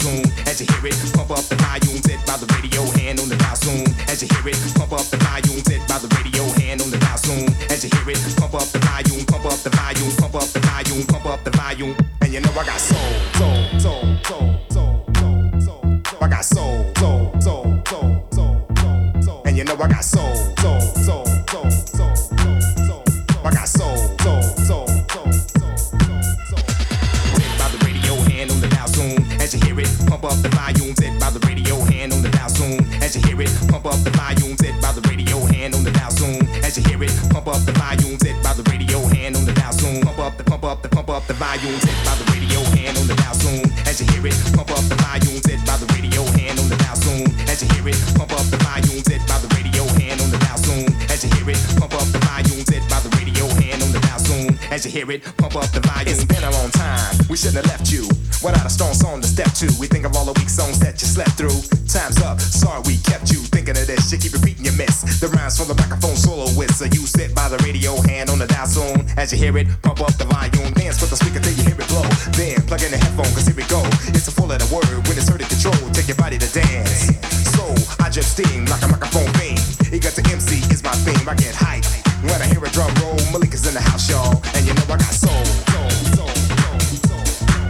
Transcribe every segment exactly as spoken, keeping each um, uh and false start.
soon. As you hear it, pump up the volume, set by the radio, hand on the dial soon. As you hear it, pump up the volume, set by the radio, hand on the dial soon. As you hear it, pump up the volume, pump up the volume, pump up the volume, pump up the volume. And you know I got soul, soul, soul, soul, soul, soul, soul. I got soul, soul, soul, soul, soul, soul. And you know I got soul, soul, soul, soul, soul, soul. I got soul, soul, soul, soul, soul, soul. Set by the radio, hand on the dial soon. As you hear it, pump up the volume, set by the radio, hand on the dial soon. As you hear it, pump up the volume, set by the radio, hand on the dial soon. As you hear it, pump up the volume, set by the radio, hand on the dial soon. Pump up the, pump up the, pump up the volume, set by the radio, hand on the dial soon. As you hear it, pump up the volume, set by the radio, hand on the dial soon. As you hear it, pump up the volume, set by the radio, hand on the dial soon. As you hear it, pump up the volume, set by the radio, hand on the dial soon. As you hear it, pump up the volume. It's been a long time, we shouldn't have left you without a strong song to step to. We think of all the weak songs that you slept through. Time's up, sorry we kept you thinking of this. You keep repeating your miss. The rhymes from the microphone soloist. So you sit by the radio, hand on the dial soon. As you hear it, pump up the volume. Dance with the speaker till you hear it blow. Then plug in the headphone, cause here we go. It's a full of the word when it's heard in control. Take your body to dance. So I just steam like a microphone fiend. He got the M C is my theme. I get hype when I hear a drum roll. Malik is in the house, y'all. And you know I got soul. Soul, soul, soul, soul.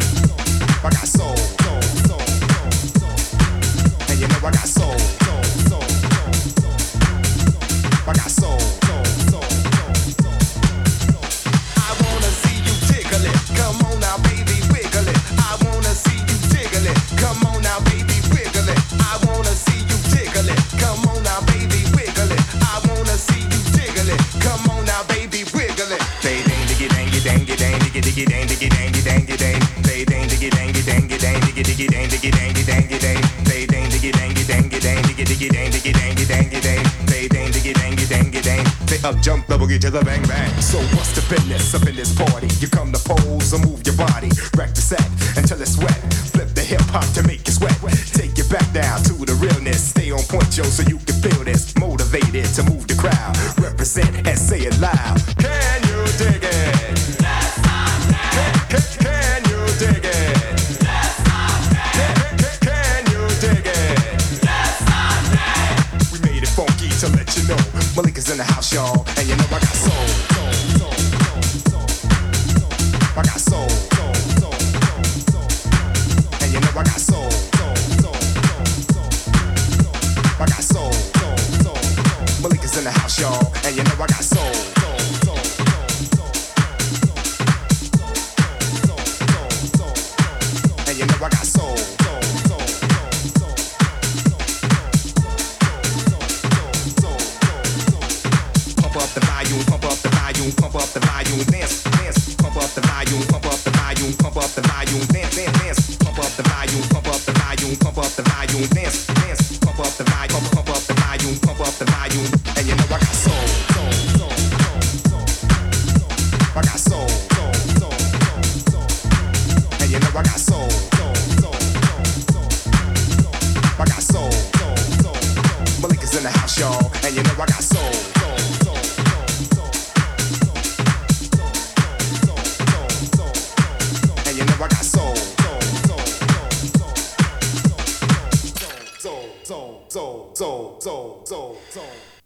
I got soul. Soul, soul, soul, soul. And you know I got soul. Soul, soul, soul, soul. I got soul. Soul, soul, soul, soul. I wanna see you tickle it. Come on now, baby, wiggle it. I wanna see you jiggle it. Come on now, baby, wiggle it. I wanna see you tickle it. Come on now, baby, wiggle it. I wanna see you jiggle it. Come on now, baby, wiggle it. They dang diggy dangy dangy dang diggy diggy dang diggy dangy dangy dang. They dang diggy dangy dangy dang diggy diggy dang diggy dangy dangy dang. They dang diggy dangy dangy dang diggy diggy dang diggy dangy dangy dang. They dang diggy dangy dangy dang. They up jump double get to the bang bang. So what's the business up in this party? You come to pose or move your body, rack the set until it's wet. Flip the hip hop to make you sweat. Take it back down to the realness. Stay on point, yo, so you can feel this. Motivated to move the crowd. Represent and say it loud. Can you dig it? That's not bad. Can, can, can you dig it? That's not bad. Can, can, can you dig it? That's not bad. We made it funky to let you know. Malik is in the house, y'all, and you know I got soul. Soul, soul, soul, soul, soul. I got soul. Soul, soul, soul, soul, soul. And you know I got soul. Soul, soul, soul, soul, soul. I got soul. Soul, soul, soul. Malik is in the house, y'all, and you know I got soul. Soul, soul, soul, soul, soul, soul, soul, soul. And you know I got soul. Soul, soul, soul, soul, soul, soul, soul. Pump up the volume, pump up the volume, pump up the volume, dance, dance, pump up the volume, pump up the volume, pump up the volume, dance, dance, dance, pump up the volume, pump up the volume, pump up the volume, dance, dance, pump up the volume, pump, pump up the volume, pump up the volume, and you know I got soul, soul, soul, soul, soul, soul. I got soul, soul, soul, soul, soul, and you know I got soul, soul, soul, soul, soul, soul. I got soul, soul, soul, soul. Malik is in the house, y'all, and you know I got soul, soul, soul, soul, soul, soul, soul, soul, soul, soul. And you know I got soul, soul, soul, soul, soul, soul, soul, soul, soul, soul, soul, soul, soul.